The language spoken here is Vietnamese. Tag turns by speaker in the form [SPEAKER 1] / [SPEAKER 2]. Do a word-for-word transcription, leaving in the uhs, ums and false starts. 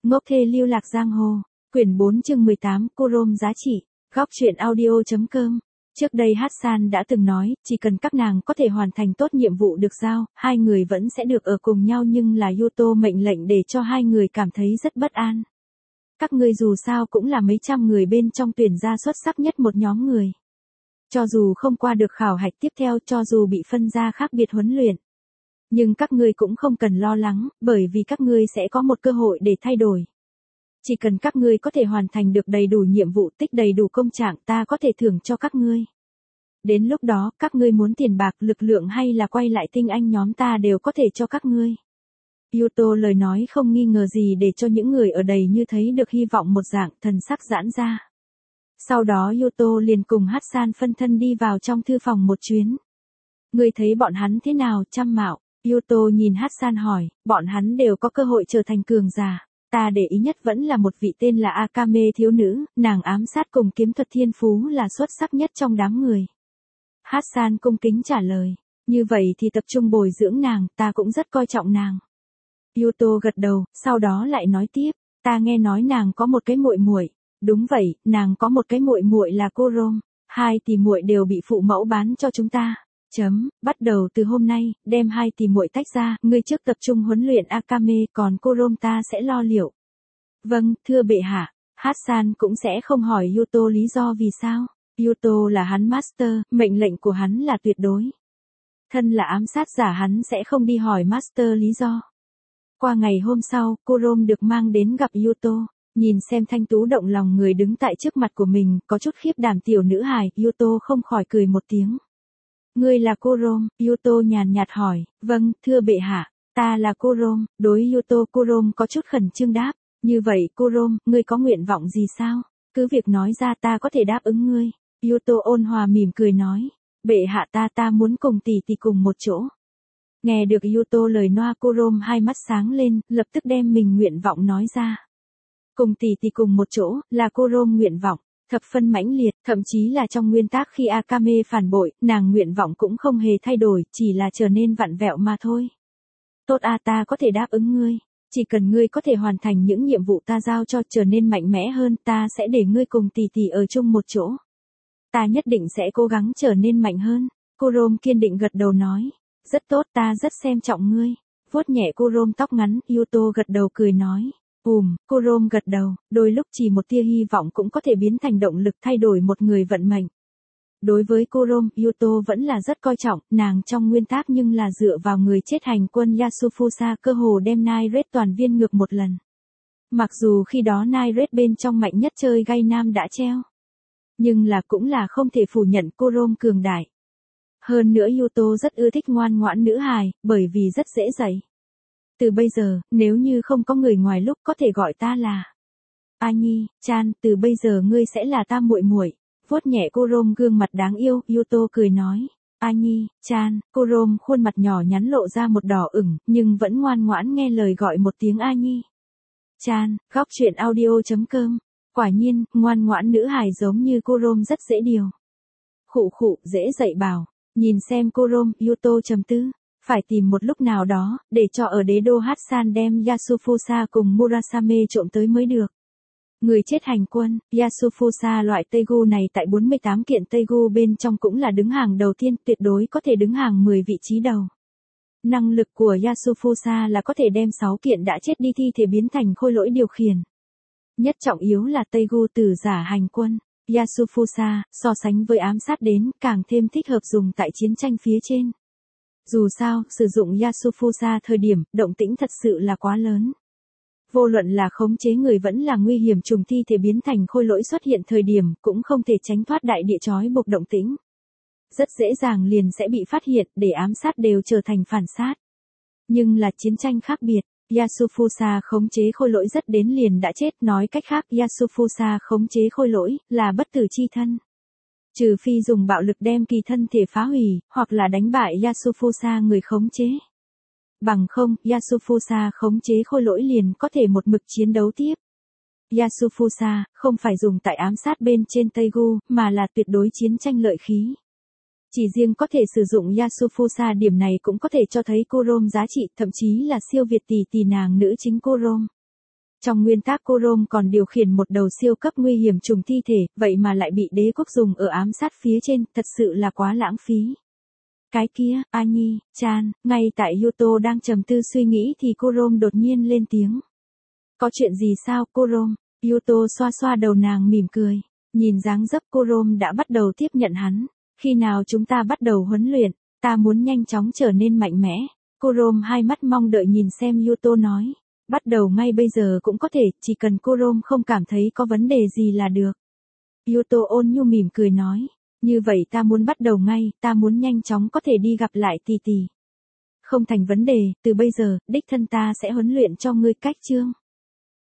[SPEAKER 1] Ngốc thê lưu lạc giang hồ. Quyển bốn chương mười tám, Kurom giá trị. Góc truyện audio.com. Trước đây Hassan đã từng nói, chỉ cần các nàng có thể hoàn thành tốt nhiệm vụ được giao, hai người vẫn sẽ được ở cùng nhau, nhưng là Yuto mệnh lệnh để cho hai người cảm thấy rất bất an. Các ngươi dù sao cũng là mấy trăm người bên trong tuyển ra xuất sắc nhất một nhóm người. Cho dù không qua được khảo hạch tiếp theo, cho dù bị phân ra khác biệt huấn luyện. Nhưng các ngươi cũng không cần lo lắng, bởi vì các ngươi sẽ có một cơ hội để thay đổi. Chỉ cần các ngươi có thể hoàn thành được đầy đủ nhiệm vụ, tích đầy đủ công trạng, ta có thể thưởng cho các ngươi. Đến lúc đó, các ngươi muốn tiền bạc, lực lượng hay là quay lại tinh anh nhóm, ta đều có thể cho các ngươi. Yuto lời nói không nghi ngờ gì để cho những người ở đây như thấy được hy vọng một dạng, thần sắc giãn ra. Sau đó Yuto liền cùng Hassan phân thân đi vào trong thư phòng một chuyến. Ngươi thấy bọn hắn thế nào, Trăm Mạo? Yuto nhìn Hassan hỏi, bọn hắn đều có cơ hội trở thành cường giả. Ta để ý nhất vẫn là một vị tên là Akame thiếu nữ, nàng ám sát cùng kiếm thuật thiên phú là xuất sắc nhất trong đám người. Hassan cung kính trả lời, như vậy thì tập trung bồi dưỡng nàng, ta cũng rất coi trọng nàng. Yuto gật đầu, sau đó lại nói tiếp, ta nghe nói nàng có một cái muội muội. Đúng vậy, nàng có một cái muội muội là Kurom, hai tỷ muội đều bị phụ mẫu bán cho chúng ta. Chấm, bắt đầu từ hôm nay, đem hai tỷ muội tách ra, ngươi trước tập trung huấn luyện Akame, còn Kurom ta sẽ lo liệu. Vâng, thưa bệ hạ. Hassan cũng sẽ không hỏi Yuto lý do vì sao. Yuto là hắn master, mệnh lệnh của hắn là tuyệt đối. Thân là ám sát giả, hắn sẽ không đi hỏi master lý do. Qua ngày hôm sau, Kurom được mang đến gặp Yuto. Nhìn xem thanh tú động lòng người đứng tại trước mặt của mình, có chút khiếp đảm tiểu nữ hài, Yuto không khỏi cười một tiếng. Ngươi là Kurom? Yuto nhàn nhạt hỏi. Vâng, thưa bệ hạ, ta là Kurom. Đối Yuto, Kurom có chút khẩn trương đáp. Như vậy Kurom, ngươi có nguyện vọng gì sao? Cứ việc nói ra, ta có thể đáp ứng ngươi. Yuto ôn hòa mỉm cười nói. Bệ hạ, ta ta muốn cùng tỷ tỷ cùng một chỗ. Nghe được Yuto lời noa, Kurom hai mắt sáng lên, lập tức đem mình nguyện vọng nói ra. Cùng tỷ tỷ cùng một chỗ, là Kurom nguyện vọng, thập phân mãnh liệt, thậm chí là trong nguyên tắc khi Akame phản bội, nàng nguyện vọng cũng không hề thay đổi, chỉ là trở nên vặn vẹo mà thôi. Tốt a, ta có thể đáp ứng ngươi, chỉ cần ngươi có thể hoàn thành những nhiệm vụ ta giao cho, trở nên mạnh mẽ hơn, ta sẽ để ngươi cùng tỷ tỷ ở chung một chỗ. Ta nhất định sẽ cố gắng trở nên mạnh hơn. Kurom kiên định gật đầu nói, rất tốt, ta rất xem trọng ngươi. Vuốt nhẹ Kurom tóc ngắn, Yuto gật đầu cười nói. Ùm, Kurom gật đầu, đôi lúc chỉ một tia hy vọng cũng có thể biến thành động lực thay đổi một người vận mệnh. Đối với Kurom, Yuto vẫn là rất coi trọng, nàng trong nguyên tắc nhưng là dựa vào người chết hành quân Yasufusa cơ hồ đem Nine Red toàn viên ngược một lần. Mặc dù khi đó Nine Red bên trong mạnh nhất chơi Gai Nam đã treo. Nhưng là cũng là không thể phủ nhận Kurom cường đại. Hơn nữa Yuto rất ưa thích ngoan ngoãn nữ hài, bởi vì rất dễ dạy. Từ bây giờ, nếu như không có người ngoài lúc có thể gọi ta là Anhi, Chan, từ bây giờ ngươi sẽ là ta muội muội. Vuốt nhẹ Kurom gương mặt đáng yêu, Yuto cười nói. Anhi, Chan, Kurom khuôn mặt nhỏ nhắn lộ ra một đỏ ửng, nhưng vẫn ngoan ngoãn nghe lời gọi một tiếng Anhi. Chan, góc truyện audio.com. Quả nhiên, ngoan ngoãn nữ hài giống như Kurom rất dễ điều. Khụ khụ, dễ dạy bảo. Nhìn xem Kurom, Yuto trầm tư. Phải tìm một lúc nào đó, để cho ở đế đô Hassan đem Yasufusa cùng Murasame trộm tới mới được. Người chết hành quân, Yasufusa loại Teigu này tại bốn mươi tám kiện Teigu bên trong cũng là đứng hàng đầu tiên, tuyệt đối có thể đứng hàng mười vị trí đầu. Năng lực của Yasufusa là có thể đem sáu kiện đã chết đi thi thể biến thành khôi lỗi điều khiển. Nhất trọng yếu là Teigu tử giả hành quân. Yasufusa, so sánh với ám sát đến, càng thêm thích hợp dùng tại chiến tranh phía trên. Dù sao, sử dụng Yasufusa thời điểm, động tĩnh thật sự là quá lớn. Vô luận là khống chế người vẫn là nguy hiểm trùng thi thể biến thành khôi lỗi xuất hiện thời điểm, cũng không thể tránh thoát đại địa trói buộc động tĩnh. Rất dễ dàng liền sẽ bị phát hiện, để ám sát đều trở thành phản sát. Nhưng là chiến tranh khác biệt, Yasufusa khống chế khôi lỗi rất đến liền đã chết, nói cách khác Yasufusa khống chế khôi lỗi, là bất tử chi thân. Trừ phi dùng bạo lực đem kỳ thân thể phá hủy, hoặc là đánh bại Yasufusa người khống chế. Bằng không, Yasufusa khống chế khôi lỗi liền có thể một mực chiến đấu tiếp. Yasufusa, không phải dùng tại ám sát bên trên Teigu, mà là tuyệt đối chiến tranh lợi khí. Chỉ riêng có thể sử dụng Yasufusa điểm này cũng có thể cho thấy Kurom giá trị, thậm chí là siêu việt tỷ tỷ nàng nữ chính Kurom. Trong nguyên tác Kurom còn điều khiển một đầu siêu cấp nguy hiểm trùng thi thể, vậy mà lại bị đế quốc dùng ở ám sát phía trên, thật sự là quá lãng phí. Cái kia, Annie, Chan, ngay tại Yuto đang trầm tư suy nghĩ thì Kurom đột nhiên lên tiếng. Có chuyện gì sao, Kurom? Yuto xoa xoa đầu nàng mỉm cười. Nhìn dáng dấp Kurom đã bắt đầu tiếp nhận hắn. Khi nào chúng ta bắt đầu huấn luyện, ta muốn nhanh chóng trở nên mạnh mẽ. Kurom hai mắt mong đợi nhìn xem Yuto nói. Bắt đầu ngay bây giờ cũng có thể, chỉ cần Kurom không cảm thấy có vấn đề gì là được. Yuto ôn nhu mỉm cười nói. Như vậy ta muốn bắt đầu ngay, ta muốn nhanh chóng có thể đi gặp lại tỷ tỷ. Không thành vấn đề, từ bây giờ, đích thân ta sẽ huấn luyện cho ngươi cách chương.